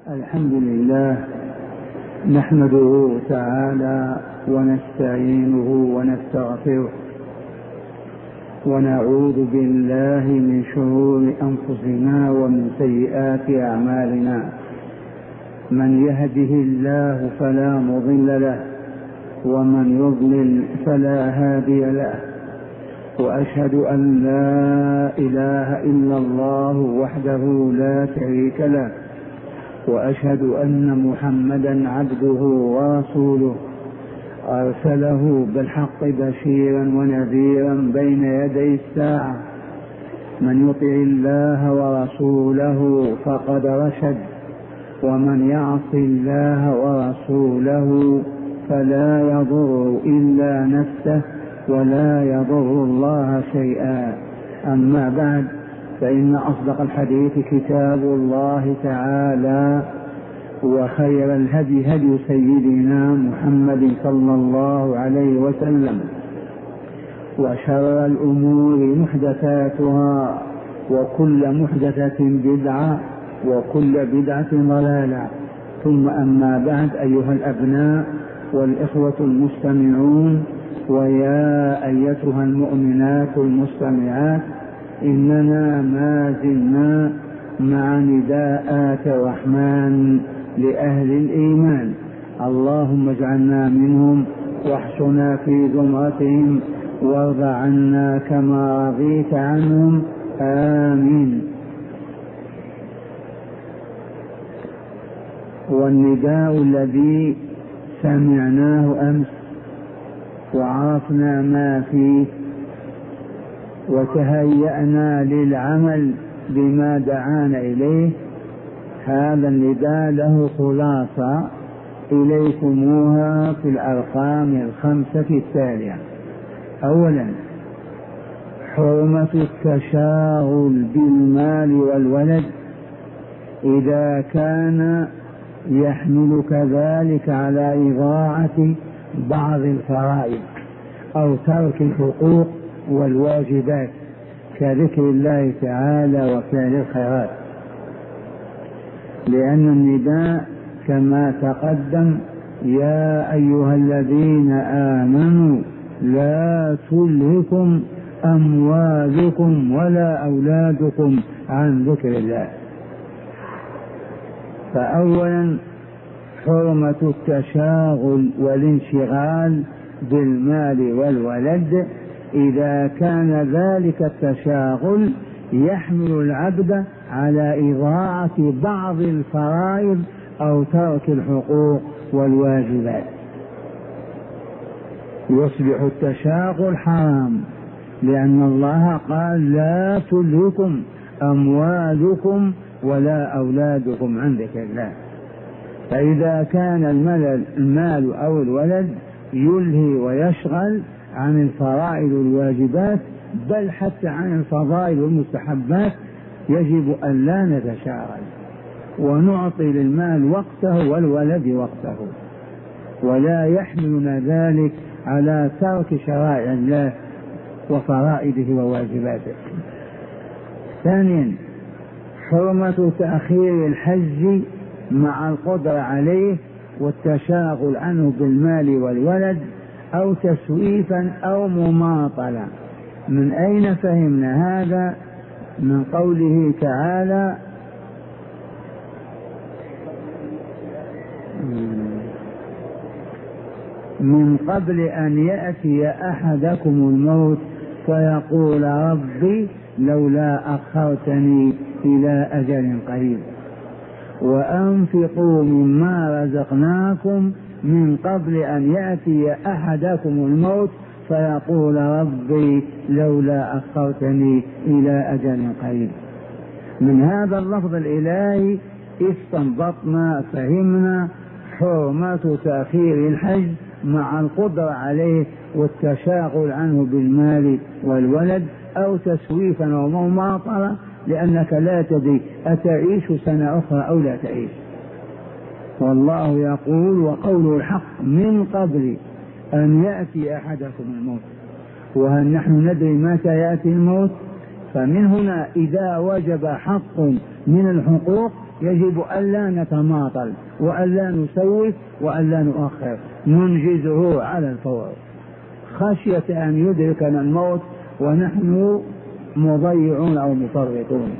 الحمد لله نحمده تعالى ونستعينه ونستغفره ونعوذ بالله من شرور أنفسنا ومن سيئات أعمالنا. من يهده الله فلا مضل له ومن يضلل فلا هادي له، وأشهد أن لا إله إلا الله وحده لا شريك له، وأشهد أن محمدا عبده ورسوله أرسله بالحق بشيرا ونذيرا بين يدي الساعة. من يطع الله ورسوله فقد رشد، ومن يعص الله ورسوله فلا يضر إلا نفسه ولا يضر الله شيئا. أما بعد، فإن أصدق الحديث كتاب الله تعالى، وخير الهدي هدي سيدنا محمد صلى الله عليه وسلم، وشر الأمور محدثاتها، وكل محدثة بدعة، وكل بدعة ضلالة. ثم أما بعد، أيها الأبناء والإخوة المستمعون، ويا أيتها المؤمنات المستمعات، إننا ما زلنا مع نداءات الرحمن لأهل الإيمان. اللهم اجعلنا منهم واحشنا في زمرتهم وارض عنا كما رضيت عنهم، آمين. والنداء الذي سمعناه أمس وعرفنا ما فيه وتهيأنا للعمل بما دعانا إليه، هذا النداء له خلاصة إليكموها في الأرقام الخمسة التالية. أولا، حرمة التشاغل بالمال والولد إذا كان يحملك ذلك على إضاعة بعض الفرائض أو ترك الحقوق والواجبات كذكر الله تعالى وفعل الخيرات، لأن النداء كما تقدم: يا أيها الذين آمنوا لا تلهكم أموالكم ولا أولادكم عن ذكر الله. فأولا، حرمة التشاغل والانشغال بالمال والولد إذا كان ذلك التشاغل يحمل العبد على إضاعة بعض الفرائض أو ترك الحقوق والواجبات، يصبح التشاغل حرام، لأن الله قال: لا تلهكم أموالكم ولا أولادكم عن ذكر الله. فإذا كان المال أو الولد يلهي ويشغل عن الفرائض والواجبات، بل حتى عن الفضائل والمستحبات، يجب أن لا نتشاغل ونعطي للمال وقته والولد وقته، ولا يحملنا ذلك على ترك شرائع الله وفرائضه وواجباته. ثانيا، حرمة تأخير الحج مع القدرة عليه والتشاغل عنه بالمال والولد، أو تسويفا أو مماطلة. من أين فهمنا هذا؟ من قوله تعالى: من قبل أن يأتي أحدكم الموت فيقول ربي لولا أخرتني إلى أجل قريب، وأنفقوا مما رزقناكم من قبل أن يأتي أحدكم الموت فيقول ربي لولا أخرتني إلى أجل قريب. من هذا اللفظ الإلهي استنبطنا فهمنا حرمة تأخير الحج مع القدرة عليه والتشاغل عنه بالمال والولد، أو تسويفا أو مماطلة، لأنك لا تدري أتعيش سنة أخرى أو لا تعيش. والله يقول وقوله الحق: من قبل أن يأتي أحدكم الموت. وهل نحن ندري متى يأتي الموت؟ فمن هنا إذا وجب حق من الحقوق يجب ألا نتماطل وألا نسوف وألا نؤخر، ننجزه على الفور خشية أن يدركنا الموت ونحن مضيعون أو مفرطون.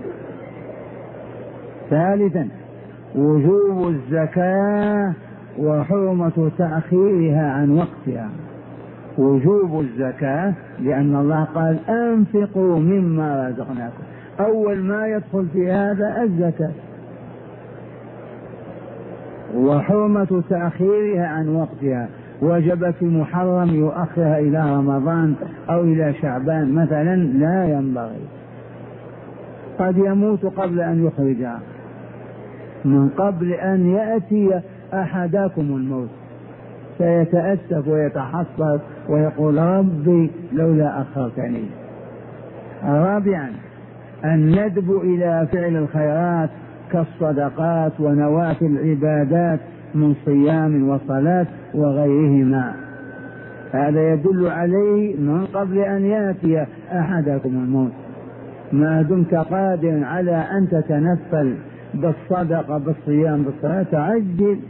ثالثا وجوب الزكاة وحرمة تأخيرها عن وقتها. وجوب الزكاة لأن الله قال أنفقوا مما رزقناكم، أول ما يدخل في هذا الزكاة. وحرمة تأخيرها عن وقتها، وجب في محرم يؤخرها إلى رمضان أو إلى شعبان مثلا، لا ينبغي. قد يموت قبل أن يخرجها، من قبل أن يأتي أحدكم الموت سيتأسف ويتحسر ويقول ربي لولا أخرتني. رابعا الندب إلى فعل الخيرات كالصدقات ونوافل العبادات من صيام وصلاة وغيرهما، هذا يدل عليه من قبل أن يأتي أحدكم الموت. ما دمت قادر على أن تتنفل بالصدقة بالصيام بالصلاة تعجل،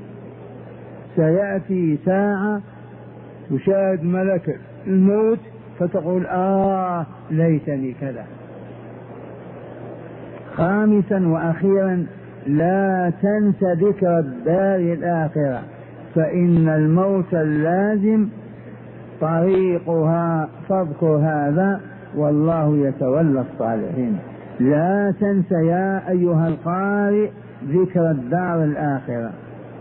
سيأتي ساعة تشاهد ملك الموت فتقول ليتني كذا. خامسا وأخيرا لا تنس ذكر الدار الآخرة، فإن الموت اللازم طريقها، فاذكر هذا والله يتولى الصالحين. لا تنس يا أيها القارئ ذكر الدار الآخرة،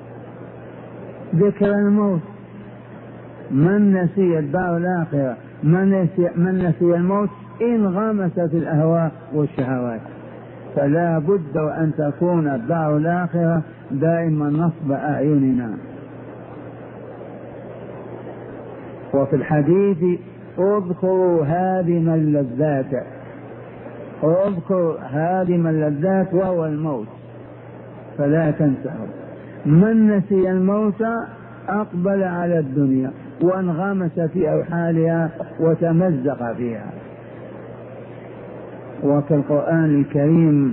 ذكر الموت. من نسي الدار الآخرة، من نسي الموت انغمس في الأهواء والشهوات. فلا بد أن تكون الدار الآخرة دائما نصب أعيننا. وفي الحديث اذكروا هادم اللذات، اذكر هادم اللذات وهو الموت فلا تنسه. من نسي الموت أقبل على الدنيا وانغمس في أوحالها وتمزق فيها. وفي القرآن الكريم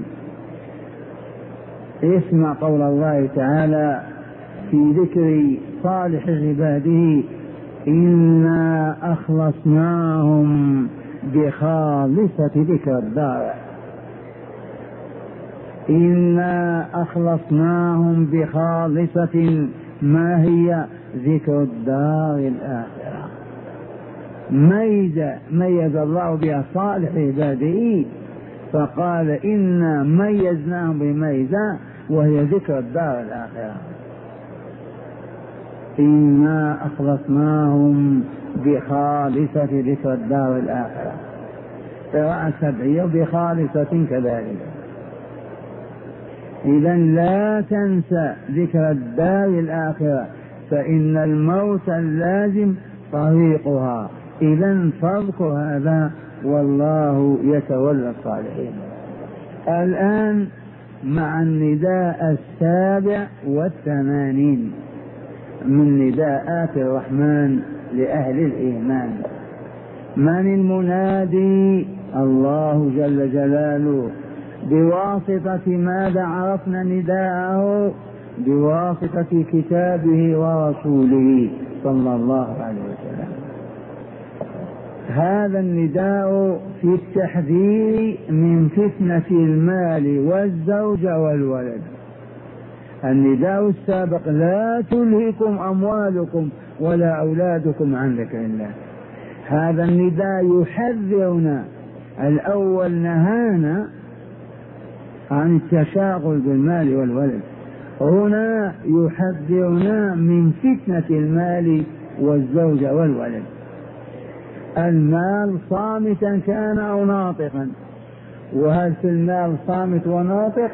اسمع قول الله تعالى في ذكر صالح عباده: إنا أخلصناهم بخالصة ذكر الدار. إنا أخلصناهم بخالصة، ما هي؟ ذكر الدار الآخرة. ميز الله بها صالح عباده، فقال إنا ميزناهم بميزة وهي ذكر الدار الآخرة. إنا أخلصناهم بخالصة ذكر الدار الآخرة، قراءة سبعية بخالصة كذلك. إذا لا تنسى ذكر الدار الآخرة، فإن الموت اللازم طريقها. إذا فاذكر هذا والله يتولى الصالحين. الآن مع النداء 87 من نداءات الرحمن لأهل الإيمان. من المنادي؟ الله جل جلاله. بواسطة ماذا عرفنا نداءه؟ بواسطة كتابه ورسوله صلى الله عليه وسلم. هذا النداء في التحذير من فتنة المال والزوج والولد. النداء السابق: لا تلهكم أموالكم ولا أولادكم عن ذكر الله. هذا النداء يحذرنا. الأول نهانا عن التشاغل بالمال والولد، هنا يحذرنا من فتنة المال والزوج والولد. المال صامتا كان أو ناطقا، وهل في المال صامت وناطق؟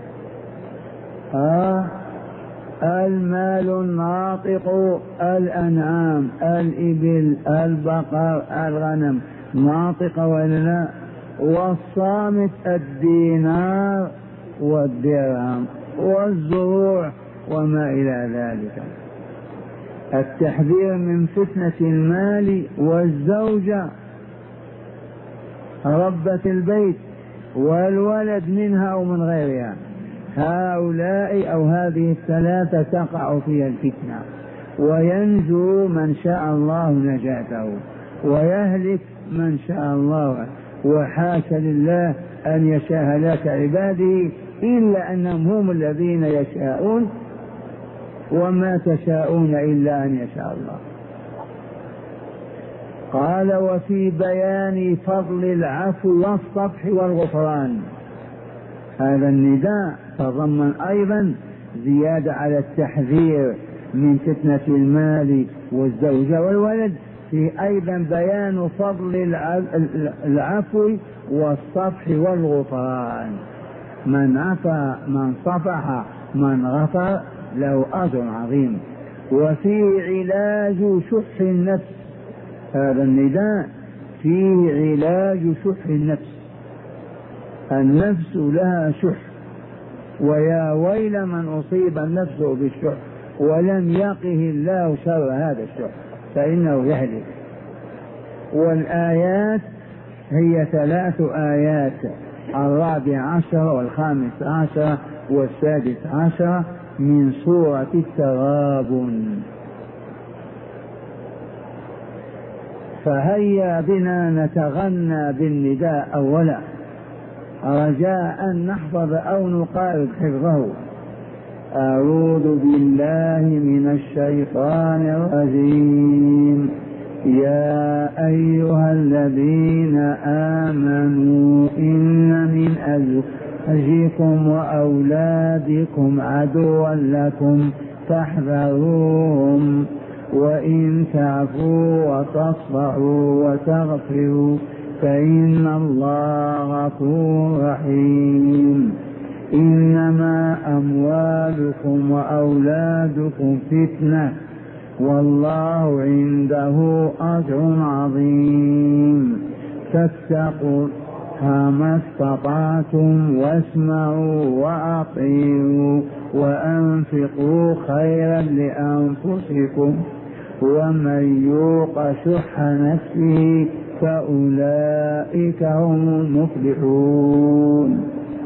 المال الناطق الأنعام، الإبل، البقر، الغنم، ناطقة ولا لا؟ والصامت الدينار والدرهم والزروع وما إلى ذلك. التحذير من فتنة المال والزوجة ربة البيت والولد منها أو من غيرها. هؤلاء أو هذه الثلاثة تقع فيها الفتنة، وينجو من شاء الله نجاته، ويهلك من شاء الله. وحاشا لله أن يشاء هلاك عباده، إلا أنهم هم الذين يشاءون، وما تشاءون إلا أن يشاء الله. قال: وفي بيان فضل العفو والصفح والغفران. هذا النداء تضمن أيضا زيادة على التحذير من فتنة المال والزوجة والولد، في أيضا بيان فضل العفو والصفح والغفران. من عفا، من صفح، من غفر له أجر عظيم. وفي علاج شح النفس. هذا النداء فيه علاج شح النفس. النفس لها شح، ويا ويل من أصيب النفس بالشح ولم يقه الله شر هذا الشح فإنه يهلك. والآيات هي 3 آيات: 14 و15 و16 من سورة التغابن. فهيا بنا نتغنى بالنداء أولا، رجاء أن نحفظ أو نقارب حفظه. أعوذ بالله من الشيطان الرجيم. يا أيها الذين آمنوا إن من أزواجكم وأولادكم عدوا لكم فاحذروهم، وإن تعفوا وتصفحوا وتغفروا فإن الله غفور رحيم. إنما أموالكم وأولادكم فتنة والله عنده أجر عظيم. فاتقوا ما استطعتم واسمعوا وأطيعوا وأنفقوا خيرا لأنفسكم ومن يوق شح نفسه فأولئك هم المفلحون.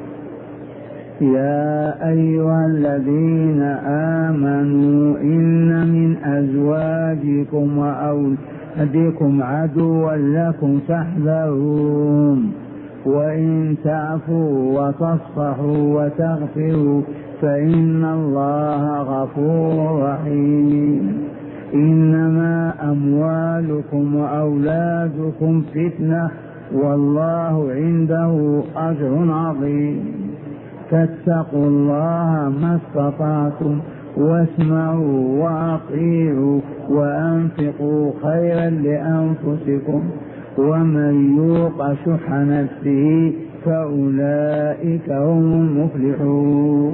يا أيها الذين آمنوا إن من أزواجكم وأولادكم عدوا لكم فاحذروهم، وإن تعفوا وتصفحوا وتغفروا فإن الله غفور رحيم. إنما أموالكم وأولادكم فتنة والله عنده أجر عظيم. فاتقوا الله ما استطعتم واسمعوا وأطيعوا وأنفقوا خيرا لأنفسكم ومن يوق شح نفسه فأولئك هم المفلحون.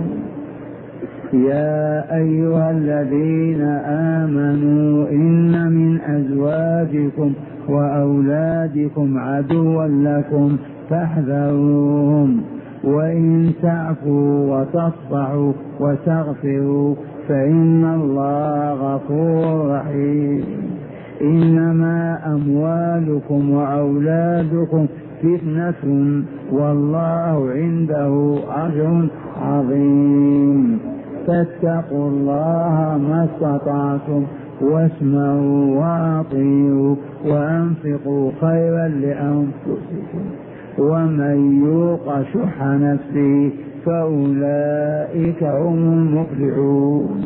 يا أيها الذين آمنوا إن من أزواجكم وأولادكم عدوا لكم فاحذروهم، وإن تعفوا وتصفحوا وتغفروا فإن الله غفور رحيم. إنما أموالكم وأولادكم فتنة والله عنده أجر عظيم. فاتقوا الله ما استطعتم واسمعوا وأطيعوا وأنفقوا خيرا لأنفسكم ومن يوق شح نفسه فأولئك هم المفلحون.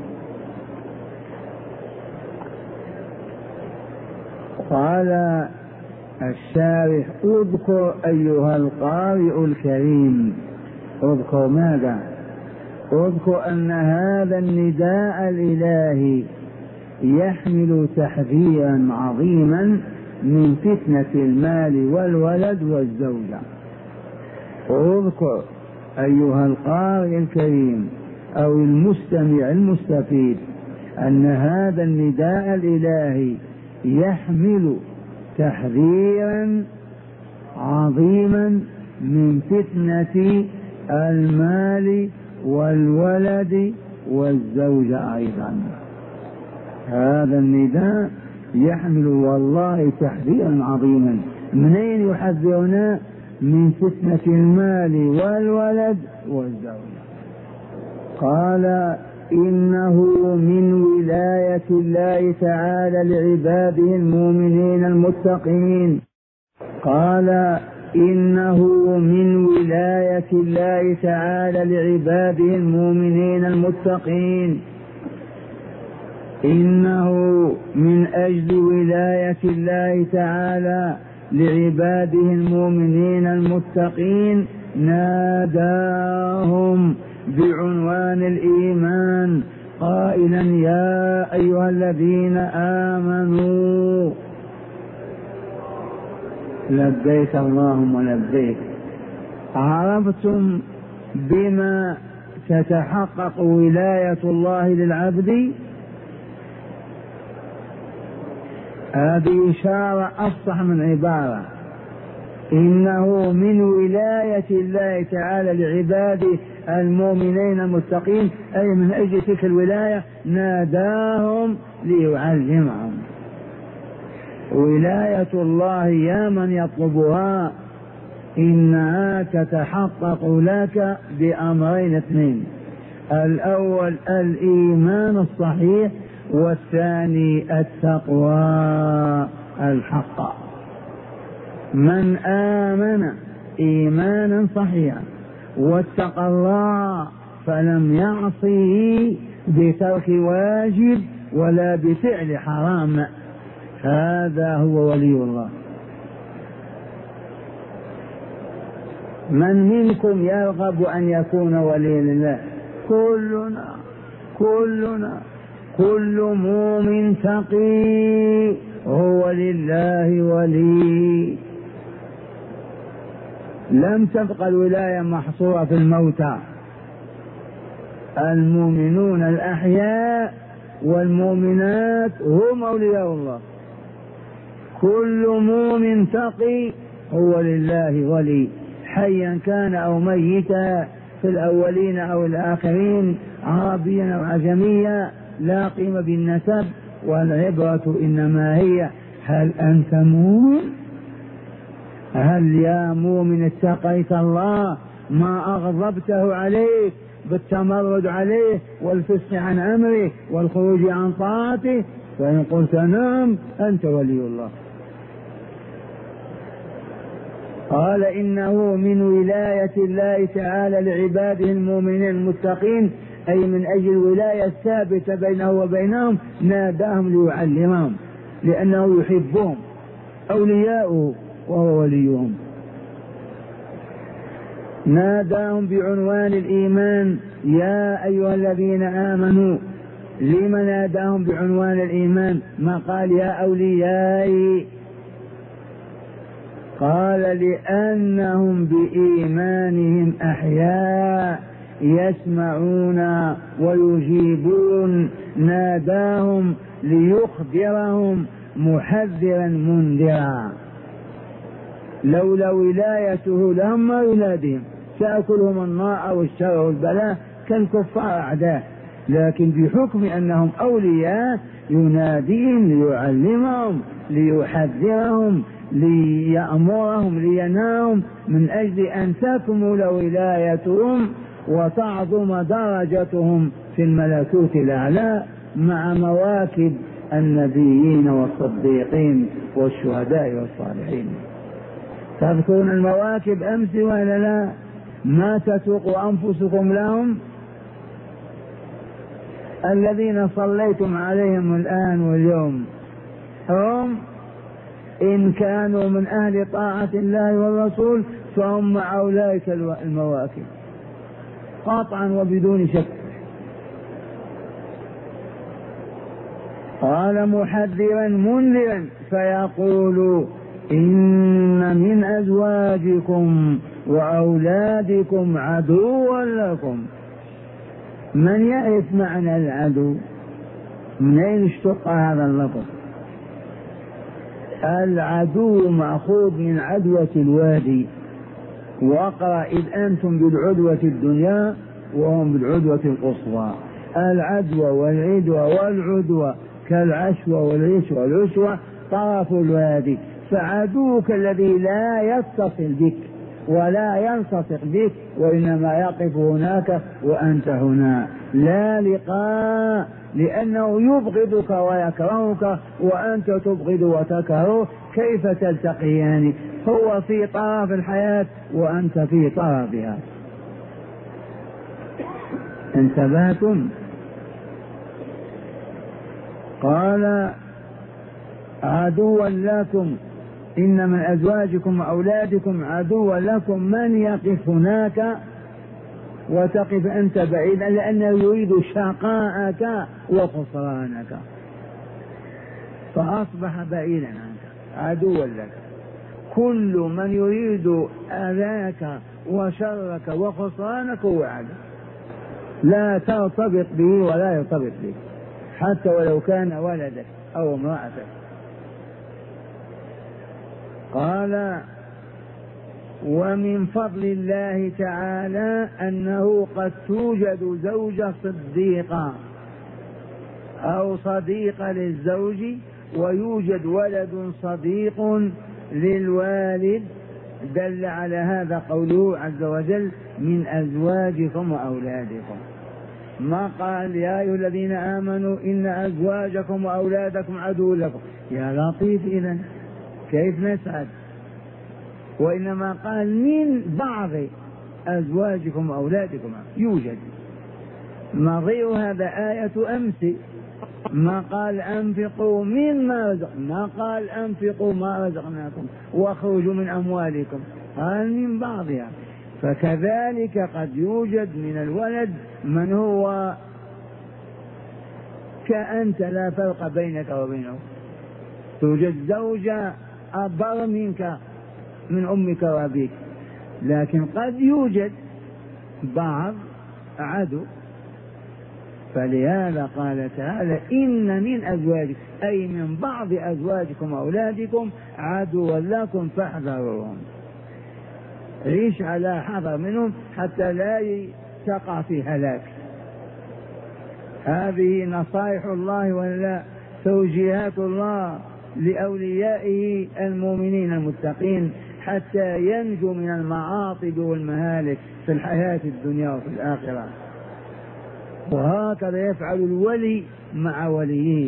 قال الشارح: اذكر أيها القارئ الكريم. اذكر ماذا؟ اذكر أن هذا النداء الإلهي يحمل تحذيرا عظيما من فتنة المال والولد والزوجة. اذكر أيها القارئ الكريم أو المستمع المستفيد أن هذا النداء الإلهي يحمل تحذيرا عظيما من فتنة المال والولد والزوجة أيضا. هذا النداء يحمل والله تحذيرا عظيما. منين يحذرنا؟ من فتنة المال والولد والزوجة. قال إنه من ولاية الله تعالى لعباده المؤمنين المتقين. قال إنه من ولاية الله تعالى لعباده المؤمنين المتقين. إنه من أجل ولاية الله تعالى لعباده المؤمنين المتقين ناداهم بعنوان الإيمان قائلا يا أيها الذين آمنوا لبيك اللهم لبيك. عرفتم بما تتحقق ولاية الله للعبد؟ هذه إشارة أفصح من عبارة. إنه من ولاية الله تعالى لعباده المؤمنين المتقين، أي من أجل تلك الولاية ناداهم ليعلمهم. ولاية الله يا من يطلبها إنها تتحقق لك بأمرين اثنين: الأول الإيمان الصحيح، والثاني التقوى الحق. من آمن إيمانا صحيحا واتقى الله فلم يعصه بترك واجب ولا بفعل حرام، هذا هو ولي الله. من منكم يرغب أن يكون ولي لله؟ كلنا كل مؤمن تقي هو لله ولي. لم تبقى الولاية محصورة في الموتى، المؤمنون الأحياء والمؤمنات هم أولياء الله. كل مؤمن تقي هو لله ولي، حيا كان أو ميتا، في الأولين أو الآخرين، عربيا أو عجميا، لا قيمة بالنسب، والعبرة إنما هي هل أنت مؤمن؟ هل يا مؤمن اتقيت الله ما أغضبته عليك بالتمرد عليه والفسق عن أمره والخروج عن طاعته؟ فإن قلت نعم أنت ولي الله. قال إنه من ولاية الله تعالى لعباده المؤمنين المتقين، أي من أجل الولاية الثابتة بينه وبينهم ناداهم ليعلمهم، لأنه يحبهم أولياؤه وهو وليهم. ناداهم بعنوان الإيمان يا أيها الذين آمنوا. لما ناداهم بعنوان الإيمان؟ ما قال يا أوليائي؟ قال لأنهم بإيمانهم أحياء يسمعون ويجيبون. ناداهم ليخبرهم محذرا منذرا. لولا ولايته لهم ما يناديهم، تأكلهم النار أو الشر والبلاء كالكفار أعداء، لكن بحكم أنهم أولياء يناديهم ليعلمهم ليحذرهم ليأمرهم لينهاهم، من أجل أن تكمل ولايتهم وتعظم درجتهم في الملكوت الأعلى مع مواكب النبيين والصديقين والشهداء والصالحين. تذكرون المواكب أمس ولا لا؟ ما تسوق أنفسكم لهم، الذين صليتم عليهم الآن واليوم هم إن كانوا من أهل طاعة الله والرسول فهم مع أولئك المواكب قطعا وبدون شك. قال محذرا منذرا فيقول إن من أزواجكم وأولادكم عدوا لكم. من يعرف معنى العدو؟ من أين اشتق هذا اللفظ؟ العدو مأخوذ من عدوة الوادي، واقرأ إذ أنتم بالعدوة الدنيا وهم بالعدوة القصوى. العدوى والعدوى والعدوى كالعشوى والعشوى والعشوى طرف الوادي، فعدوك الذي لا يتصل بك ولا يلتصق بك، وإنما يقف هناك وأنت هنا. لا لقاء، لأنه يبغضك ويكرهك وأنت تبغض وتكره، كيف تلتقيان؟ هو في طرف الحياة وأنت في طرفها. انتبهتم؟ قال عدوا لكم، إن من أزواجكم وأولادكم عدوا لكم، من يقف هناك وتقف أنت بعيدا، لأنه يريد شقاءك وخسرانك، فأصبح بعيدا عنك عدوا لك. كل من يريد أذاك وشرك وخسرانك هو عدو، لا ترتبط به ولا يرتبط بك، حتى ولو كان ولدك أو امرأتك. قال ومن فضل الله تعالى أنه قد توجد زوجة صديقة أو صديقة للزوج، ويوجد ولد صديق للوالد، دل على هذا قوله عز وجل من أزواجكم وأولادكم. ما قال يا أيها الذين آمنوا إن أزواجكم وأولادكم عدو لكم، يا لطيف إذن كيف نسعد؟ وإنما قال من بعض أزواجكم وأولادكم يوجد. نظير هذا آية أمس، ما قال أنفقوا مما رزقناكم، ما قال أنفقوا ما رزقناكم واخرجوا من أموالكم، قال من بعضها. فكذلك قد يوجد من الولد من هو كأنت لا فرق بينك وبينه، توجد زوجة أبر منك من أمك وأبيك، لكن قد يوجد بعض عدو. فلهذا قال تعالى إن من أزواجكم، أي من بعض أزواجكم وأولادكم عدوا لكم فاحذروهم. عيش على حذر منهم حتى لا تقع في هلاك. هذه نصائح الله ولا توجيهات الله لأوليائه المؤمنين المتقين حتى ينجوا من المعاصي والمهالك في الحياة الدنيا وفي الآخرة. وهكذا يفعل الولي مع وليه.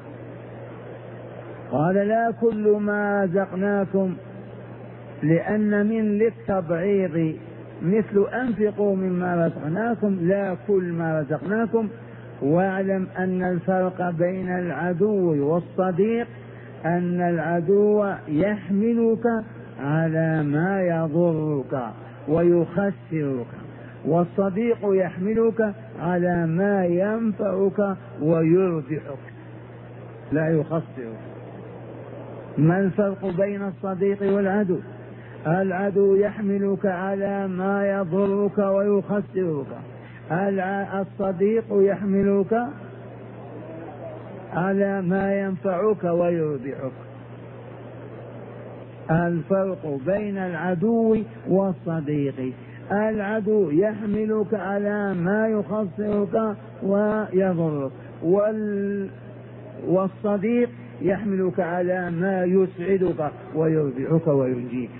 قال لا كل ما رزقناكم، لأن من للتبعيض مثل أنفقوا مما رزقناكم، لا كل ما رزقناكم. واعلم أن الفرق بين العدو والصديق أن العدو يحملك على ما يضرك ويخسرك، والصديق يحملك على ما ينفعك ويربحك لا يخسرك. ما الفرق بين الصديق والعدو؟ العدو يحملك على ما يضرك ويخسرك، الصديق يحملك على ما ينفعك ويربحك. الفرق بين العدو والصديق، العدو يحملك على ما يخسرك ويضرك، والصديق يحملك على ما يسعدك ويربحك وينجيك.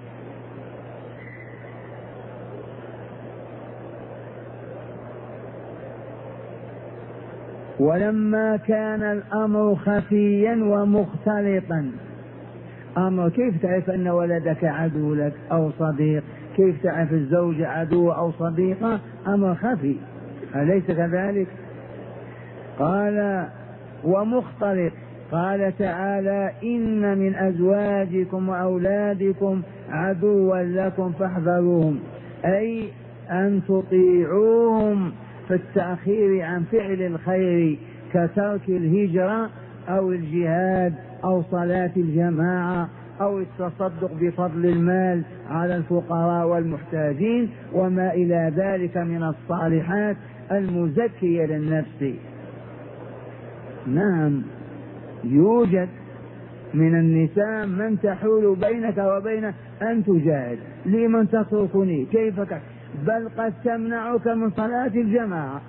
ولما كان الأمر خفيا ومختلطا، أمر كيف تعرف أن ولدك عدو لك أو صديق؟ كيف تعرف الزوجة عدو أو صديقة؟ أمر خفي، أليس كذلك؟ قال ومختلط، قال تعالى إن من أزواجكم وأولادكم عدوا لكم فاحذروهم، أي أن تطيعوهم في التأخير عن فعل الخير كترك الهجرة أو الجهاد أو صلاة الجماعة أو التصدق بفضل المال على الفقراء والمحتاجين وما إلى ذلك من الصالحات المزكية للنفس. نعم يوجد من النساء من تحول بينك وبين أن تجاهد، لمن تتركني كيف بل قد تمنعك من صلاة الجماعة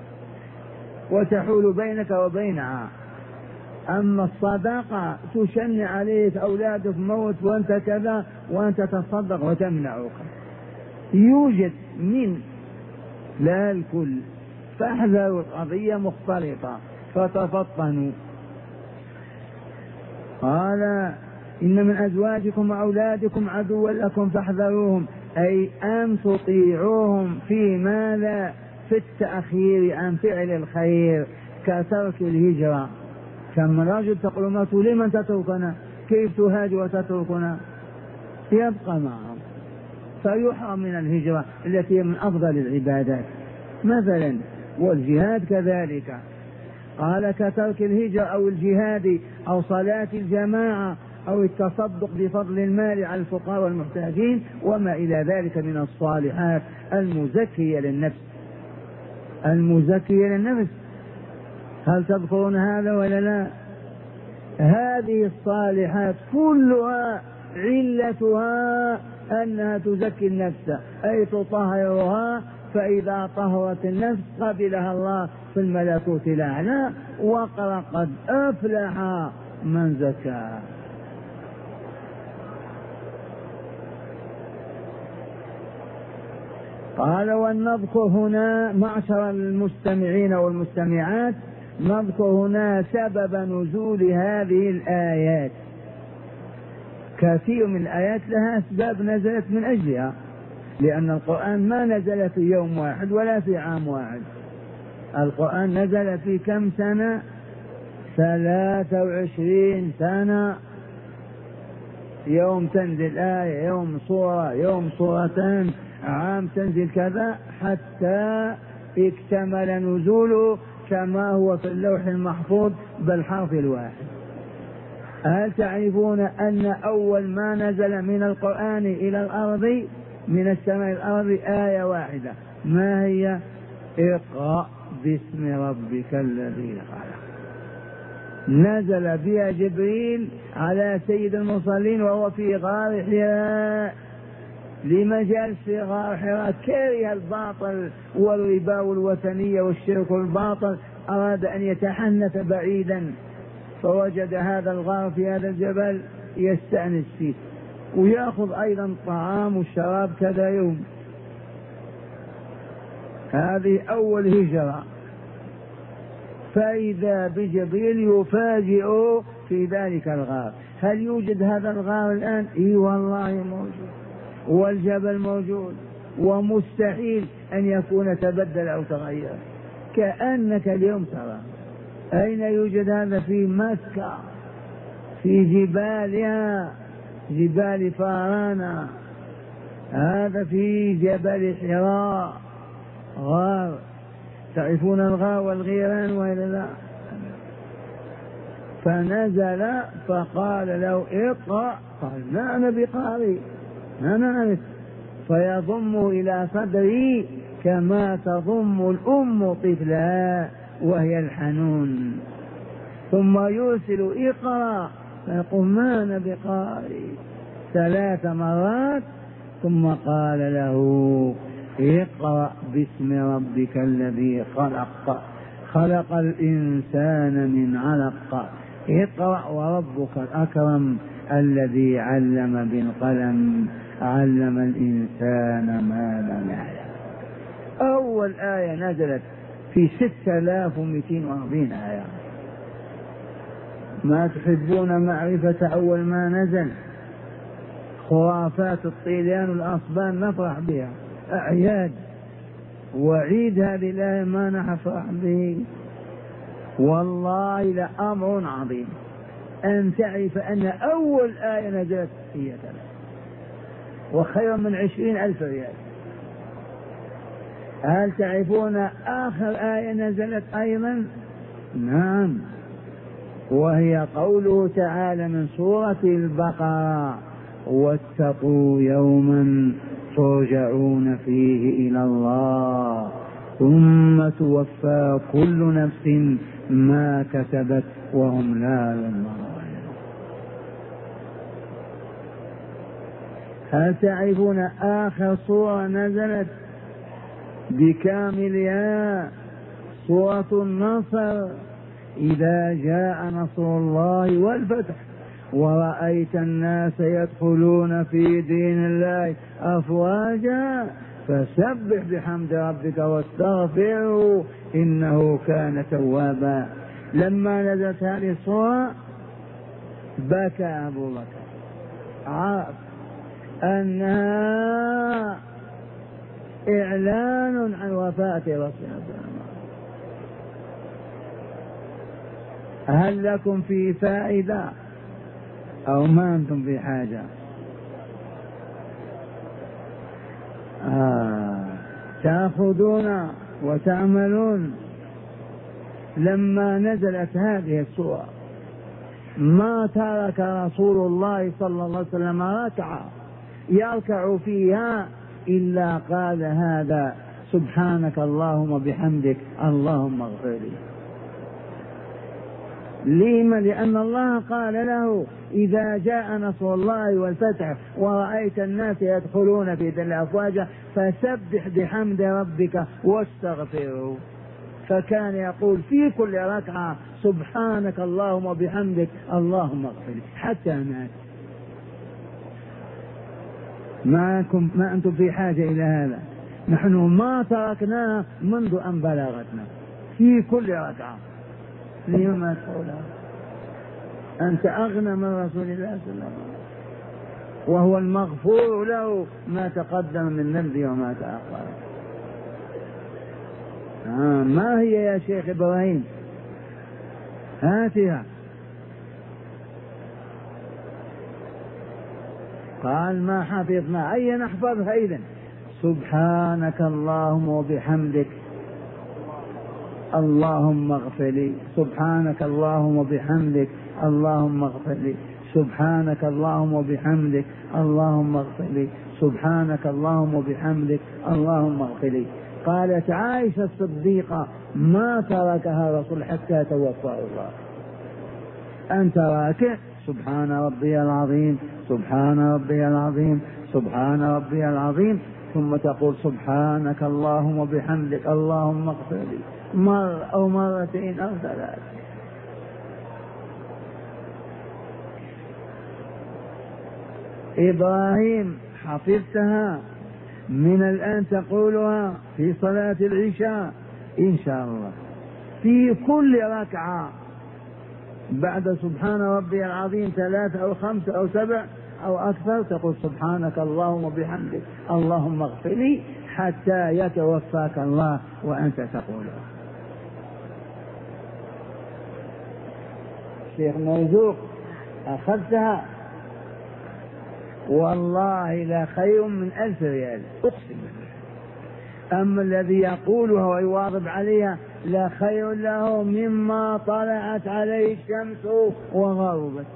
وتحول بينك وبينها. أما الصداقة تشن عليك أولادك موت وأنت كذا وأنت تصدق وتمنعك. يوجد من لا الكل، فاحذروا، القضية مختلطة فتفطنوا. قال إن من أزواجكم وأولادكم عدوا لكم فاحذروهم، أي أن تطيعوهم في ماذا؟ في التأخير عن فعل الخير كترك الهجرة. كم رجل تقول ما لمن تتركنا؟ كيف تهاجر وتتركنا؟ يبقى معهم فيحرم من الهجرة التي من أفضل العبادات مثلا، والجهاد كذلك. قال كترك الهجرة أو الجهاد أو صلاة الجماعة أو التصدق بفضل المال على الفقراء والمحتاجين وما إلى ذلك من الصالحات المزكية للنفس. المزكية للنفس، هل تذكرون هذا ولا لا؟ هذه الصالحات كلها علتها أنها تزكي النفس، أي تطهرها، فإذا طهرت النفس قبلها الله في الملكوت الأعلى وقال قد أفلح من زكاها. قال ونذكر هنا معشر المستمعين والمستمعات، نذكر هنا سبب نزول هذه الآيات. كثير من الآيات لها أسباب نزلت من أجلها، لأن القرآن ما نزل في يوم واحد ولا في عام واحد. القرآن نزل في كم سنة؟ 23 سنة. يوم تنزل آية، يوم صورة، يوم صورتان، عام تنزل كذا، حتى اكتمل نزوله كما هو في اللوح المحفوظ بالحرف الواحد. هل تعرفون أن أول ما نزل من القرآن إلى الأرض من السماء الأرض آية واحدة؟ ما هي؟ اقرأ باسم ربك الذي خلق. نزل بها جبريل على سيد المرسلين وهو في غار حراء. لما جالس في غار حراء؟ كره الباطل والربا والوثنية والشرك والباطل، أراد أن يتحنث بعيدا، فوجد هذا الغار في هذا الجبل يستأنس فيه ويأخذ أيضا طعام والشراب كذا يوم. هذه أول هجرة. فإذا بجبريل يفاجئ في ذلك الغار. هل يوجد هذا الغار الآن؟ إي والله موجود، والجبل موجود، ومستحيل أن يكون تبدل أو تغير، كأنك اليوم ترى. أين يوجد هذا؟ في مكة، في جبالها، جبال فارانا. هذا في جبل حراء غار. تعرفون الغار والغيران وإلا لا؟ فنزل فقال له اقرأ، قال ما أنا بقارئ، ما نعرف. فيضم إلى صدري كما تضم الأم طفلها وهي الحنون، ثم يرسل اقرأ فيقول ما أنا بقارئ 3 مرات، ثم قال له اقرأ باسم ربك الذي خلق، خلق الإنسان من علق، اقرأ وربك الأكرم الذي علم بالقلم، علم الإنسان ما لم يعلم. أول آية نزلت في 6240 آية. ما تحبون معرفة أول ما نزل؟ خرافات الطيلان والأصبان نفرح بها، أعياد، وعيد هذه الآية ما نفرح به. والله لأمر عظيم أن تعرف أن أول آية نزلت هي 3 وخير من 20,000 ريال. هل تعرفون آخر آية نزلت أيضا؟ نعم، وهي قوله تعالى من سورة البقرة واتقوا يوما ترجعون فيه إلى الله ثم توفى كل نفس ما كسبت وهم لا يظلمون. هل تعرفون آخر سورة نزلت بكاملها؟ سورة النصر، إذا جاء نصر الله والفتح ورأيت الناس يدخلون في دين الله أفواجا فسبح بحمد ربك واستغفره إنه كان توابا. لما نزلت هذه الصورة بكى أبو بكر، عرف أنها إعلان عن وفاة رسول الله. هل لكم في فائدة أو ما أنتم في حاجة؟ تأخذون وتعملون. لما نزلت هذه السورة ما ترك رسول الله صلى الله عليه وسلم ركعة يركع فيها إلا قال هذا سبحانك اللهم بحمدك اللهم اغفر لي. لما؟ لأن الله قال له إذا جاء نصر الله والفتح ورأيت الناس يدخلون في دين أفواجا فسبح بحمد ربك واستغفره. فكان يقول في كل ركعة سبحانك اللهم وبحمدك اللهم اغفر لي حتى مات. ما أنتم في حاجة إلى هذا. نحن ما تركناه منذ أن بلغتنا في كل ركعة. لما تقولها؟ أنت أغنى من رسول الله صلى الله عليه وسلم وهو المغفور له ما تقدم من ذنبه وما تأخر. ما هي يا شيخ إبراهيم؟ هاتها. قال ما حفظنا. أي نحفظها إذن؟ سبحانك اللهم وبحمدك اللهم اغفر لي. سبحانك اللهم وبحمدك اللهم اغفر لي. سبحانك اللهم وبحمدك اللهم اغفر لي. سبحانك اللهم وبحمدك اللهم اغفر لي. قالت عائشة الصديقة ما تركها الرسول حتى توفاه الله. أنت راكع سبحان ربي العظيم سبحان ربي العظيم سبحان ربي العظيم ثم تقول سبحانك اللهم وبحمدك اللهم اغفر لي مرة أو مرتين أو ثلاث. إبراهيم حفظتها؟ من الآن تقولها في صلاة العشاء إن شاء الله في كل ركعة بعد سبحان ربي العظيم 3 أو 5 أو 7 أو أكثر تقول سبحانك اللهم وبحمدك اللهم اغفر لي حتى يتوفاك الله وأنت تقولها. شيخ مرزوق أخذتها؟ والله لا خير من 1000 ريال أقسم بالله. أما الذي يقولها ويواظب عليها لا خير له مما طلعت عليه الشمس وغربت.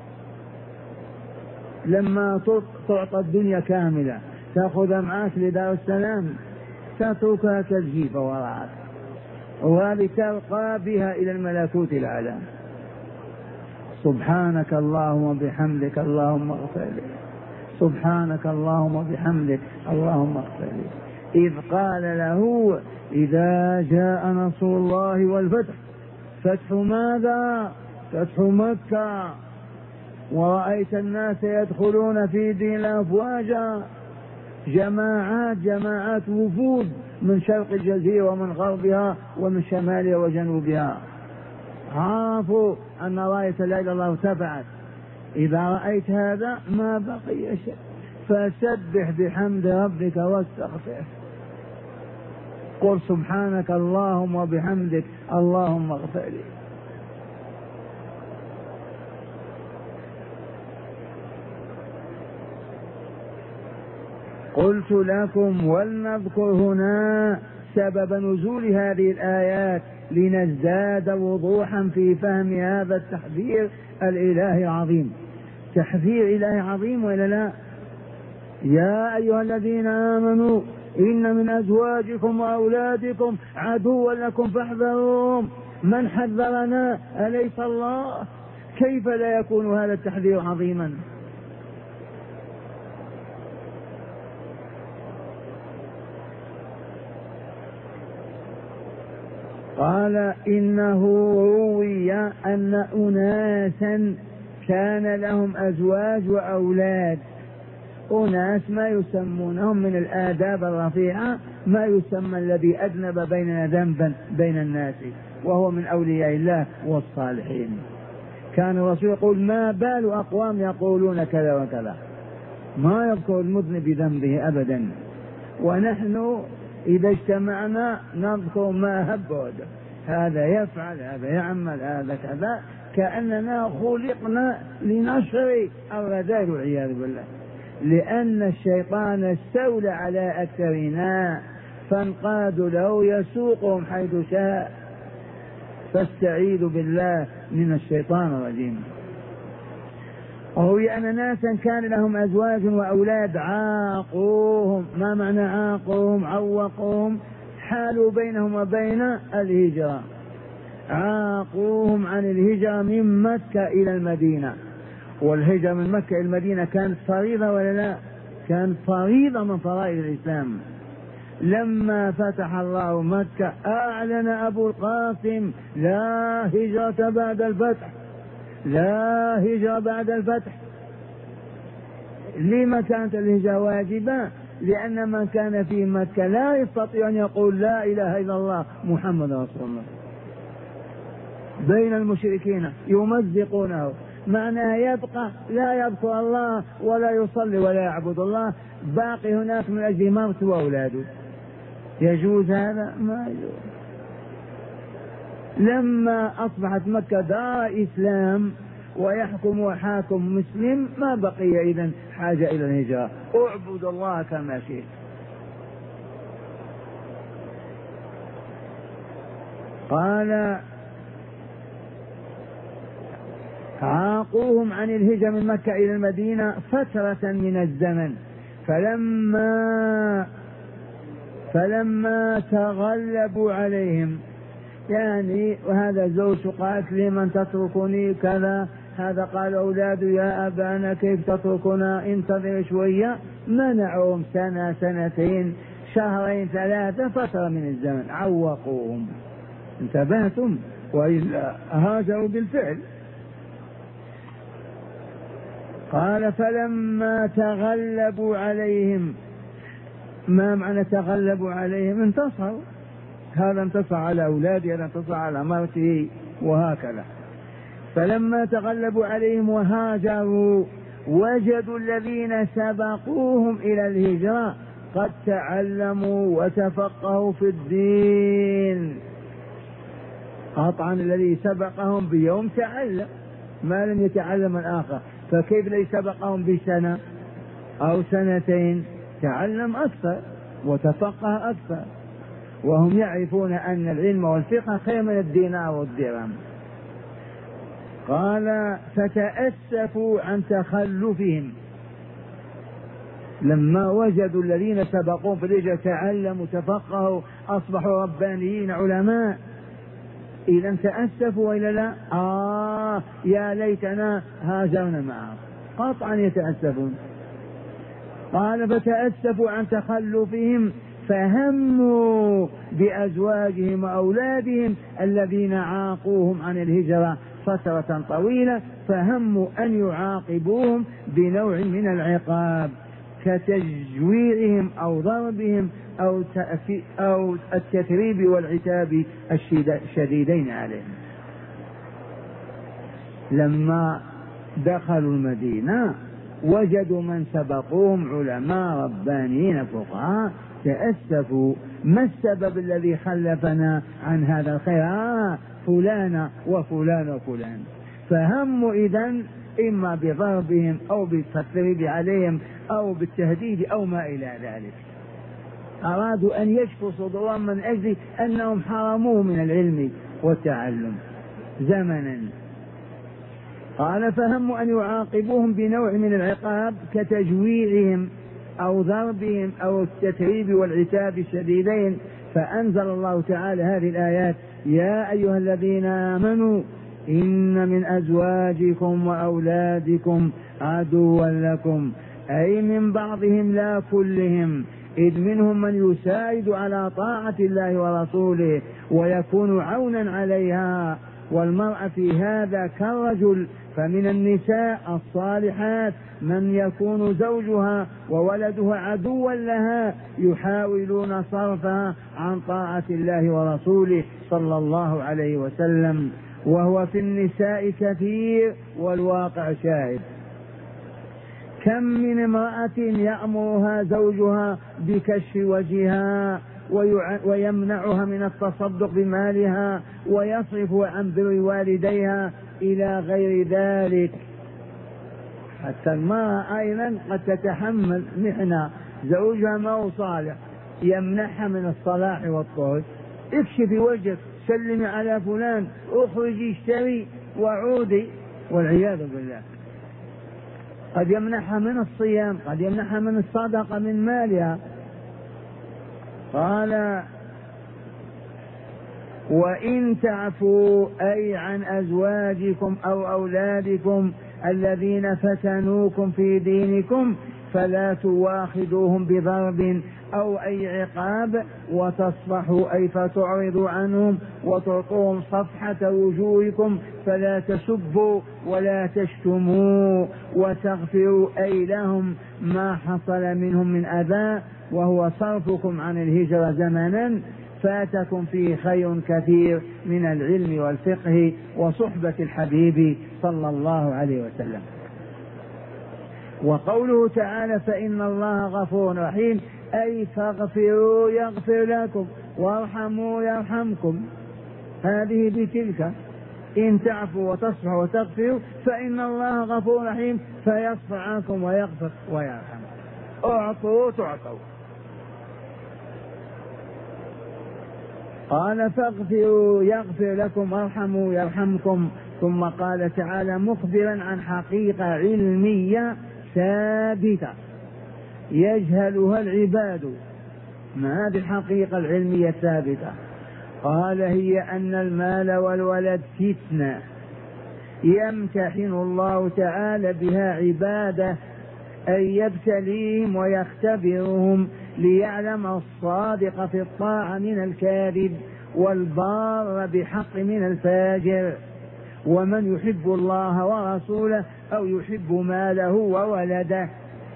لما تعطى الدنيا كاملة تأخذ معك لدار السلام تتركها كالجيف وراءك ولترقى بها إلى الملكوت الأعلى. سبحانك اللهم وبحمدك اللهم اغفر لي. سبحانك اللهم وبحمدك اللهم اغفر لي. إذ قال له إذا جاء نصر الله والفتح. فتح ماذا؟ فتح مكة ورأيت الناس يدخلون في دين أفواجا جماعات وفود من شرق الجزيرة ومن غربها ومن شمالها وجنوبها. عرفوا أن راية لا إله إلا الله ارتفعت. إذا رأيت هذا ما بقي شيء فسبح بحمد ربك واستغفره. قل سبحانك اللهم وبحمدك اللهم اغفر لي. قلت لكم ولنذكر هنا سبب نزول هذه الآيات لنزداد وضوحا في فهم هذا التحذير الإلهي العظيم. تحذير إلهي عظيم ولا لا؟ يا أيها الذين آمنوا إن من أزواجكم وأولادكم عدوا لكم فاحذروهم. من حذرنا أليس الله؟ كيف لا يكون هذا التحذير عظيما؟ قال إنه روي أن أناسا كان لهم أزواج وأولاد، أناس ما يسمونهم من الآداب الرفيعة ما يسمى الذي أذنب بيننا ذنبا بين الناس، وهو من أولياء الله والصالحين. كان الرسول يقول ما بال أقوام يقولون كذا وكذا، ما يذكر المذنب بذنبه أبدا. ونحن إذا اجتمعنا نذكر ما هب، هذا يفعل، هذا يعمل، هذا كذا، كأننا خلقنا لنشر الرذائل والعياذ بالله، لأن الشيطان استولى على أكثرنا فانقادوا له يسوقهم حيث شاء. فاستعيذوا بالله من الشيطان الرجيم. وروي أن ناسا كان لهم أزواج وأولاد عاقوهم. ما معنى عاقوهم؟ عوقوهم، حالوا بينهم وبين الهجرة، عاقوهم عن الهجرة من مكة إلى المدينة. والهجرة من مكة إلى المدينة كانت فريضة ولا لا؟ كانت فريضة من فرائض الإسلام. لما فتح الله مكة أعلن أبو القاسم لا هجرة بعد الفتح، لا هجرة بعد الفتح. لما كانت الهجرة واجبة؟ لأن من كان في مكة لا يستطيع أن يقول لا إله إلا الله محمد رسول الله. بين المشركين يمزقونه، معناه يبقى لا يذكر الله ولا يصلي ولا يعبد الله، باقي هناك من أجل مرته وأولاده. يجوز هذا؟ ما يجوز. لما أصبحت مكة دار إسلام ويحكم وحاكم مسلم ما بقي إذن حاجة إلى الهجرة، اعبد الله كما شئت. قال عاقوهم عن الهجرة من مكة إلى المدينة فترة من الزمن، فلما تغلبوا عليهم، يعني وهذا زوج قالت لي من تتركني كذا، هذا قال أولاده يا أبانا كيف تتركنا انتظر شوية، منعهم سنة سنتين شهرين ثلاثة فترة من الزمن، عوقوهم. انتبهتم؟ وإلا هاجروا بالفعل. قال فلما تغلبوا عليهم، ما معنى تغلبوا عليهم؟ انتصروا، هذا انتصر على أولاده، هذا انتصر على مرته، وهكذا. فلما تغلبوا عليهم وهاجروا وجدوا الذين سبقوهم إلى الهجرة قد تعلموا وتفقهوا في الدين. قطعا الذي سبقهم بيوم تعلم، ما لم يتعلم الآخر، فكيف الذي سبقهم بسنة أو سنتين تعلم أكثر وتفقه أكثر، وهم يعرفون أن العلم والفقه خير من الدينار والدرهم. قال فتأسفوا عن تخلفهم، لما وجدوا الذين سبقوا في الهجرة تعلموا تفقهوا أصبحوا ربانيين علماء، إذا تأسفوا وإلا لا؟ يا ليتنا هاجرنا معهم، قطعا يتأسفون. قال فتأسفوا عن تخلفهم فهموا بأزواجهم وأولادهم الذين عاقوهم عن الهجرة فترة طويلة، فهموا أن يعاقبوهم بنوع من العقاب كتجويعهم أو ضربهم أو التثريب والعتاب الشديدين عليهم. لما دخلوا المدينة وجدوا من سبقوهم علماء ربانيين فقهاء، تأسفوا، ما السبب الذي خلفنا عن هذا الخير؟ فلان وفلان وفلان. فهموا إذن إما بضربهم أو بالتثريب عليهم أو بالتهديد أو ما إلى ذلك. أرادوا أن يشفوا صدورهم من أجل أنهم حرموه من العلم والتعلم زمنا. قال فهموا أن يعاقبوهم بنوع من العقاب كتجويعهم أو ضربهم أو التتعيب والعتاب الشديدين، فأنزل الله تعالى هذه الآيات: يا أيها الذين آمنوا إن من أزواجكم وأولادكم عدوا لكم، أي من بعضهم لا كلهم، إذ منهم من يساعد على طاعة الله ورسوله ويكون عونا عليها، والمرأة في هذا كالرجل. فمن النساء الصالحات من يكون زوجها وولدها عدوا لها يحاولون صرفها عن طاعة الله ورسوله صلى الله عليه وسلم، وهو في النساء كثير والواقع شاهد. كم من امرأة يأمرها زوجها بكشف وجهها ويمنعها من التصدق بمالها ويصرف عن بر والديها إلى غير ذلك. حتى المرأة أيضا قد تتحمل محنة، زوجها ما هو صالح يمنعها من الصلاح والطهر، اكشفي وجهك، سلمي على فلان، اخرجي اشتري وعودي، والعياذ بالله. قد يمنعها من الصيام، قد يمنعها من الصدقة من مالها. قال وإن تعفوا أي عن أزواجكم أو أولادكم الذين فتنوكم في دينكم فلا تواخذوهم بضرب أو أي عقاب، وتصفحوا أي فتعرضوا عنهم وتعطوهم صفحة وجوهكم، فلا تسبوا ولا تشتموا، وتغفروا أي لهم ما حصل منهم من أذى، وهو صرفكم عن الهجرة زمنا فاتكم فيه خير كثير من العلم والفقه وصحبة الحبيب صلى الله عليه وسلم. وقوله تعالى فإن الله غفور رحيم أي فاغفروا يغفر لكم وارحموا يرحمكم. هذه بتلك، إن تعفوا وتصفحوا وتغفروا فإن الله غفور رحيم فيصفح عنكم ويغفر ويرحم. اعطوا تعطوا. قال فاغفروا يغفر لكم وارحموا يرحمكم. ثم قال تعالى مخبرا عن حقيقة علمية ثابتة يجهلها العباد. ما هذه الحقيقة العلمية الثابتة؟ قال هي أن المال والولد فتنة يمتحن الله تعالى بها عباده، أن يبتليهم ويختبرهم ليعلم الصادق في الطاعة من الكاذب والبار بحق من الفاجر، ومن يحب الله ورسوله أو يحب ماله وولده.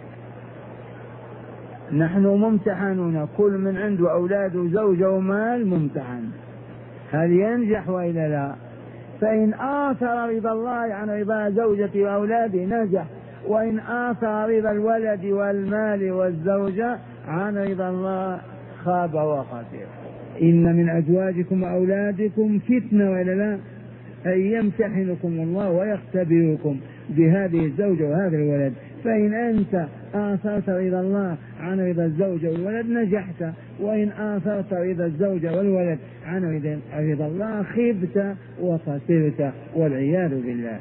نحن ممتحنون، كل من عنده أولاد وزوجة ومال ممتحن، هل ينجح وإلا لا؟ فإن آثر رضا الله عن رضا زوجته وأولاده نجح، وإن آثر رضا الولد والمال والزوجة عن رضا الله خاب وخسر. إن من أزواجكم وأولادكم فتنة وإلا لا؟ أن يمتحنكم الله ويختبركم بهذه الزوجة وهذا الولد. فإن أنت آثرت رضا الله عن رضا الزوجة والولد نجحت، وإن آثرت رضا الزوجة والولد عن رضا الله خبت وخسرت والعياذ بالله.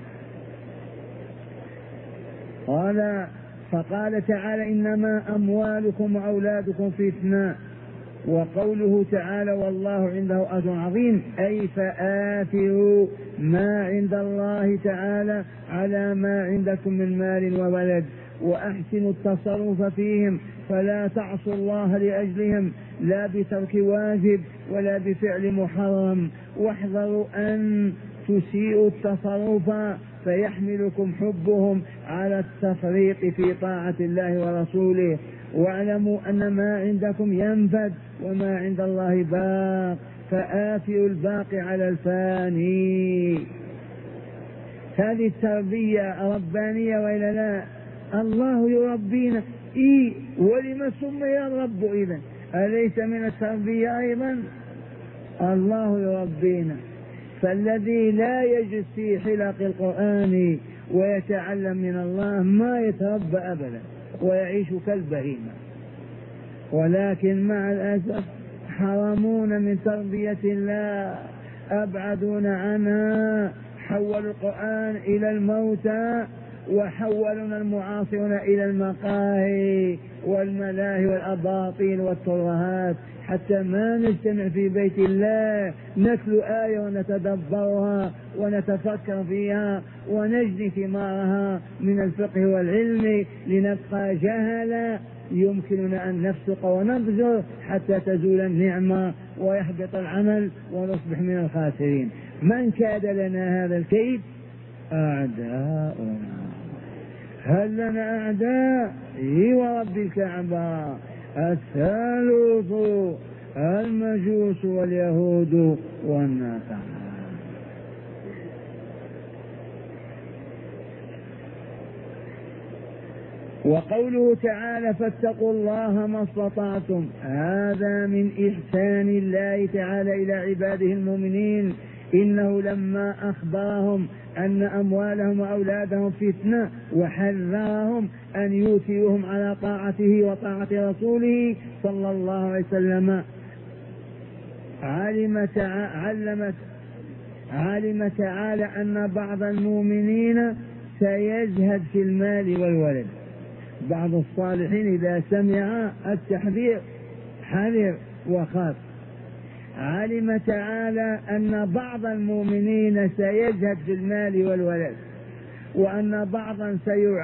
فقال تعالى إنما أموالكم وأولادكم فتنة. وقوله تعالى والله عنده أجر عظيم أي فآثروا ما عند الله تعالى على ما عندكم من مال وولد، وأحسنوا التصرف فيهم فلا تعصوا الله لأجلهم لا بترك واجب ولا بفعل محرم، واحذروا أن تسيئوا التصرف فيحملكم حبهم على التفريط في طاعة الله ورسوله. واعلموا أن ما عندكم ينفد وما عند الله باق، فآثروا الباقي على الفاني. هذه التربية ربانية وإلا لا؟ الله يربينا ولما سمي الرب إذن؟ أليس من التربية أيضا؟ الله يربينا. فالذي لا يجلس في حلق القرآن ويتعلم من الله ما يتربى أبدا ويعيش كالبهيمة، ولكن مع الأسف حرمون من تربية الله، أبعدون عنها، حولوا القرآن إلى الموتى وحولنا المعاصرون إلى المقاهي والملاهي والأباطيل والترهات، حتى ما نجتمع في بيت الله نتلو آية ونتدبرها ونتفكر فيها ونجني ثمارها من الفقه والعلم، لنبقى جهلا يمكننا أن نفسق ونبذر حتى تزول النعمة ويحبط العمل ونصبح من الخاسرين. من كاد لنا هذا الكيد؟ أعداؤنا. هل لنا أعداء؟ ورب الكعبة الثالث المجوس واليهود والنصارى. وقوله تعالى فاتقوا الله ما استطعتم، هذا من إحسان الله تعالى إلى عباده المؤمنين. إنه لما أخبرهم أن أموالهم وأولادهم فتنة وحذرهم أن يوتيهم على طاعته وطاعة رسوله صلى الله عليه وسلم، علم تعالى أن بعض المؤمنين سيزهد في المال والولد. بعض الصالحين إذا سمع التحذير حذر وخاف. علم تعالى أن بعض المؤمنين سيزهد في المال والولد، وأن بعضا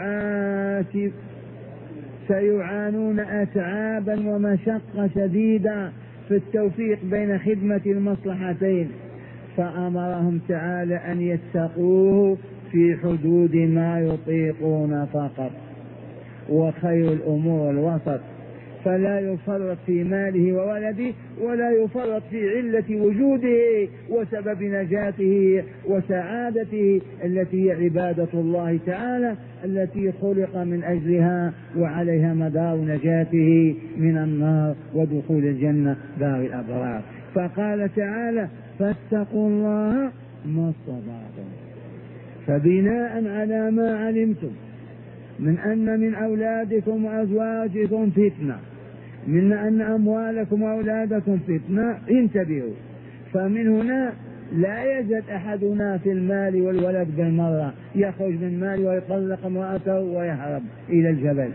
سيعانون أتعابا ومشقة شديدة في التوفيق بين خدمة المصلحتين، فأمرهم تعالى أن يتقوه في حدود ما يطيقون فقط. وخير الأمور الوسط، فلا يفرط في ماله وولده، ولا يفرط في علة وجوده وسبب نجاته وسعادته التي هي عبادة الله تعالى التي خلق من أجلها وعليها مدار نجاته من النار ودخول الجنة دار الأبرار. فقال تعالى فاتقوا الله ما استطعتم. فبناء على ما علمتم من أن من أولادكم وأزواجكم فتنة، من أن أموالكم وأولادكم فتنة، انتبهوا. فمن هنا لا يزهد أحدنا في المال والولد بالمرة، يخرج من مال ويطلق امرأته ويهرب إلى الجبل،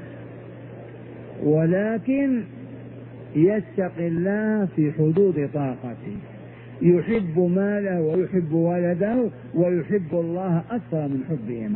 ولكن يتقي الله في حدود طاقته، يحب ماله ويحب ولده ويحب الله أكثر من حبهما،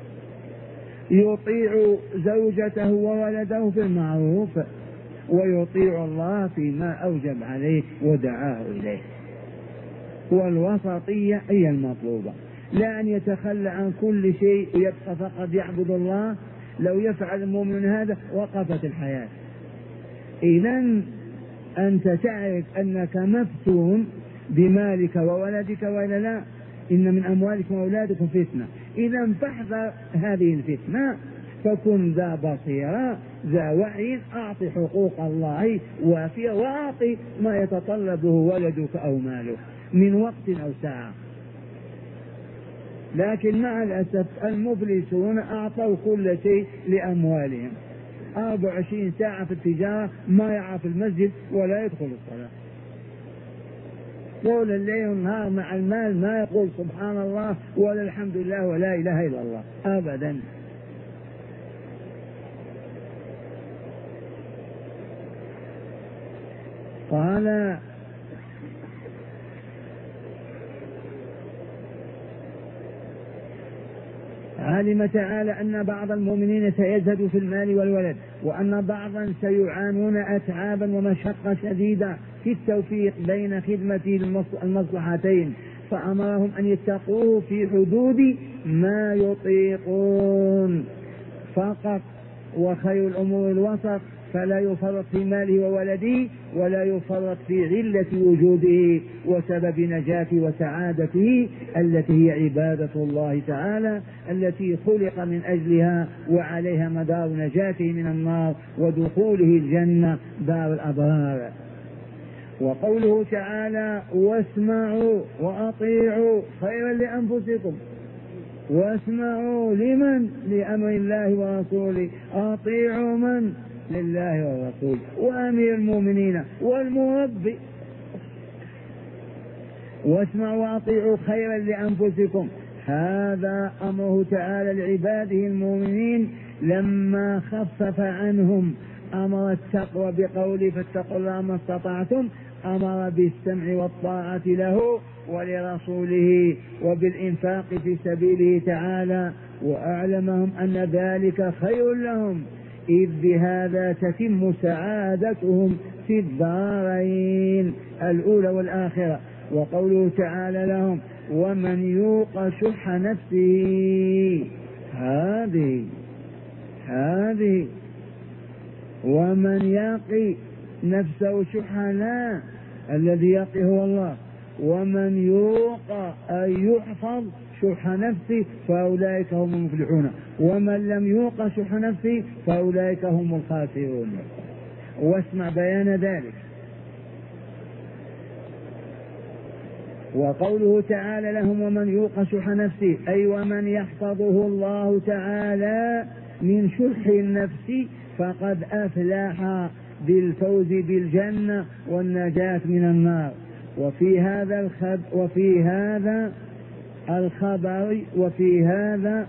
يطيع زوجته وولده في المعروف ويطيع الله فيما أوجب عليه ودعاه إليه. والوسطية هي المطلوبة، لا أن يتخلى عن كل شيء ويبقى فقط يعبد الله. لو يفعل المؤمن هذا وقفت الحياة. إذن أنت تعرف أنك مفتون بمالك وولدك وإلا لا؟ إن من أموالكم وأولادكم فتنة. إذا فاحذر هذه الفتنة، فكن ذا بصيرة ذا وعي، أعطي حقوق الله وافية، وأعطي ما يتطلبه ولدك أو مالك من وقت أو ساعة. لكن مع الأسف المفلسون أعطوا كل شيء لأموالهم، 24 ساعة في التجارة، ما يعرف المسجد ولا يدخل الصلاة، طول الليل والنهار مع المال، ما يقول سبحان الله ولا الحمد لله ولا إله إلا الله أبدا. قال علم تعالى أن بعض المؤمنين سيزهد في المال والولد، وأن بعضا سيعانون أتعابا ومشقة شديدة في التوفيق بين خدمة المصلحتين، فأمرهم أن يتقوه في حدود ما يطيقون فقط. وخير الأمور الوسط، فلا يفرط في ماله وولده، ولا يفرط في علة وجوده وسبب نجاته وسعادته التي هي عبادة الله تعالى التي خلق من أجلها وعليها مدار نجاته من النار ودخوله الجنة دار الأبرار. وقوله تعالى واسمعوا وأطيعوا خيرا لأنفسكم. واسمعوا لمن؟ لأمر الله ورسوله. أطيعوا من؟ لله والرسول وأمير المؤمنين والمربي. واسمعوا وأطيعوا خيرا لأنفسكم، هذا أمره تعالى لعباده المؤمنين لما خفف عنهم أمر التقوى بقوله فاتقوا الله ما استطعتم، أمر بالسمع والطاعة له ولرسوله وبالإنفاق في سبيله تعالى، وأعلمهم أن ذلك خير لهم إذ بهذا تتم سعادتهم في الدارين الأولى والآخرة. وقوله تعالى لهم ومن يوق شح نفسه، هذه ومن يقي نفسه شح، لا، الذي يقي هو الله. ومن يوق أي يحفظ شح نفسه فأولئك هم المفلحون، ومن لم يوق شح نفسه فأولئك هم الخاسرون. واسمع بيان ذلك. وقوله تعالى لهم ومن يوق شح نفسه أي ومن يحفظه الله تعالى من شح النفس فقد أفلح بالفوز بالجنة والنجاة من النار. وفي هذا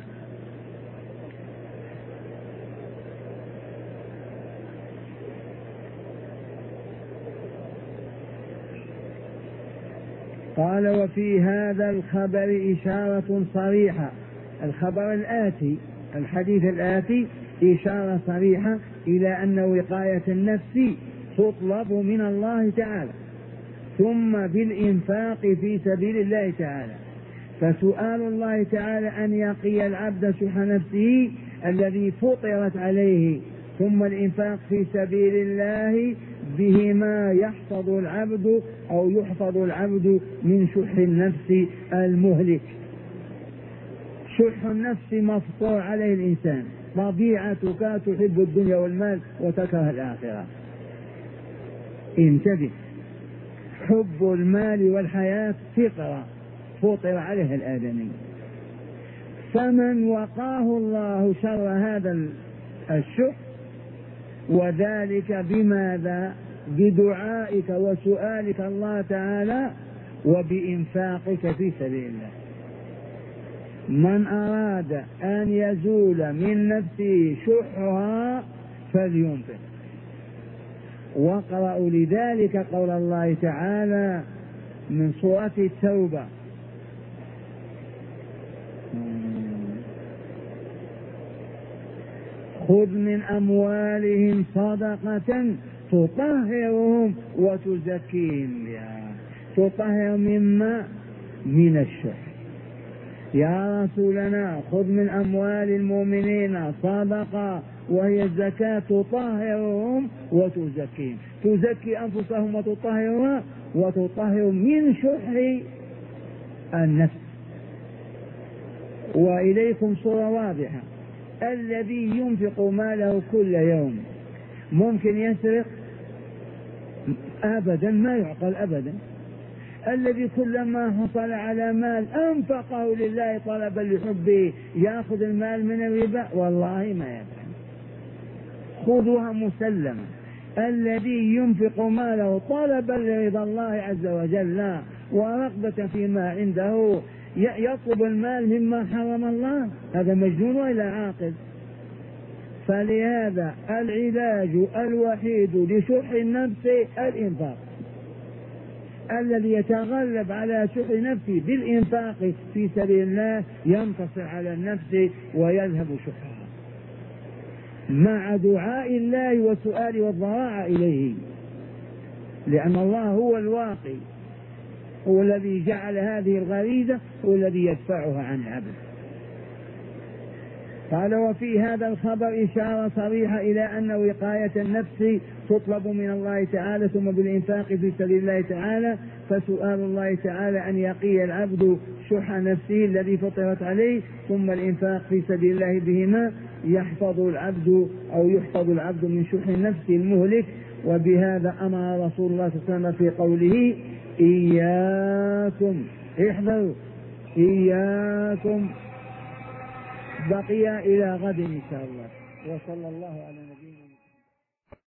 قال وفي هذا الخبر إشارة صريحة، الخبر الآتي الحديث الآتي إشارة صريحة إلى أن وقاية النفس تطلب من الله تعالى ثم بالإنفاق في سبيل الله تعالى. فسؤال الله تعالى أن يقي العبد شح نفسه الذي فطرت عليه، ثم الإنفاق في سبيل الله بهما يحفظ العبد من شح النفس المهلك. شح النفس مفطور عليه الإنسان، طبيعتك تحب الدنيا والمال وتكره الآخرة. انتبه، حب المال والحياة فطرة فطر عليها الآدمي. فمن وقاه الله شر هذا الشح، وذلك بماذا؟ بدعائك وسؤالك الله تعالى وبإنفاقك في سبيل الله. من أراد أن يزول من نفسه شحها فلينفق. واقرأوا لذلك قول الله تعالى من سورة التوبة خذ من أموالهم صدقة تطهرهم وتزكيهم بها. تطهر مما؟ من الشح. يا رسولنا خذ من أموال المؤمنين صدقة وهي الزكاة تطهرهم وتزكيهم، تزكي أنفسهم وتطهر من شح النفس. وإليكم صورة واضحة، الذي ينفق ماله كل يوم ممكن يسرق؟ أبدا، ما يعقل أبدا. الذي كلما حصل على مال أنفقه لله طلبا لحبه يأخذ المال من الربا؟ والله ما يفعل. خذوها مسلمة. الذي ينفق ماله طلبا لرضا الله عز وجل ورغبة فيما عنده يطلب المال مما حرم الله، هذا مجنون ولا عاقل. فلهذا العلاج الوحيد لشح النفس الإنفاق. الذي يتغلب على شح نفسه بالإنفاق في سبيل الله ينتصر على النفس ويذهب شحها مع دعاء الله والسؤال والضراعة إليه، لأن الله هو الواقي، هو الذي جعل هذه الغريزة، هو الذي يدفعها عن العبد. قال وفي هذا الخبر إشارة صريحة إلى أن وقاية النفس تطلب من الله تعالى ثم بالإنفاق في سبيل الله تعالى. فسؤال الله تعالى أن يقي العبد شح نفسه الذي فطرت عليه ثم الإنفاق في سبيل الله بهما يحفظ العبد من شح النفس المهلك. وبهذا أمر رسول الله صلى الله عليه وسلم في قوله إياكم، احذروا، إياكم. بقي إلى غد إن شاء الله. وصلى الله على نبينا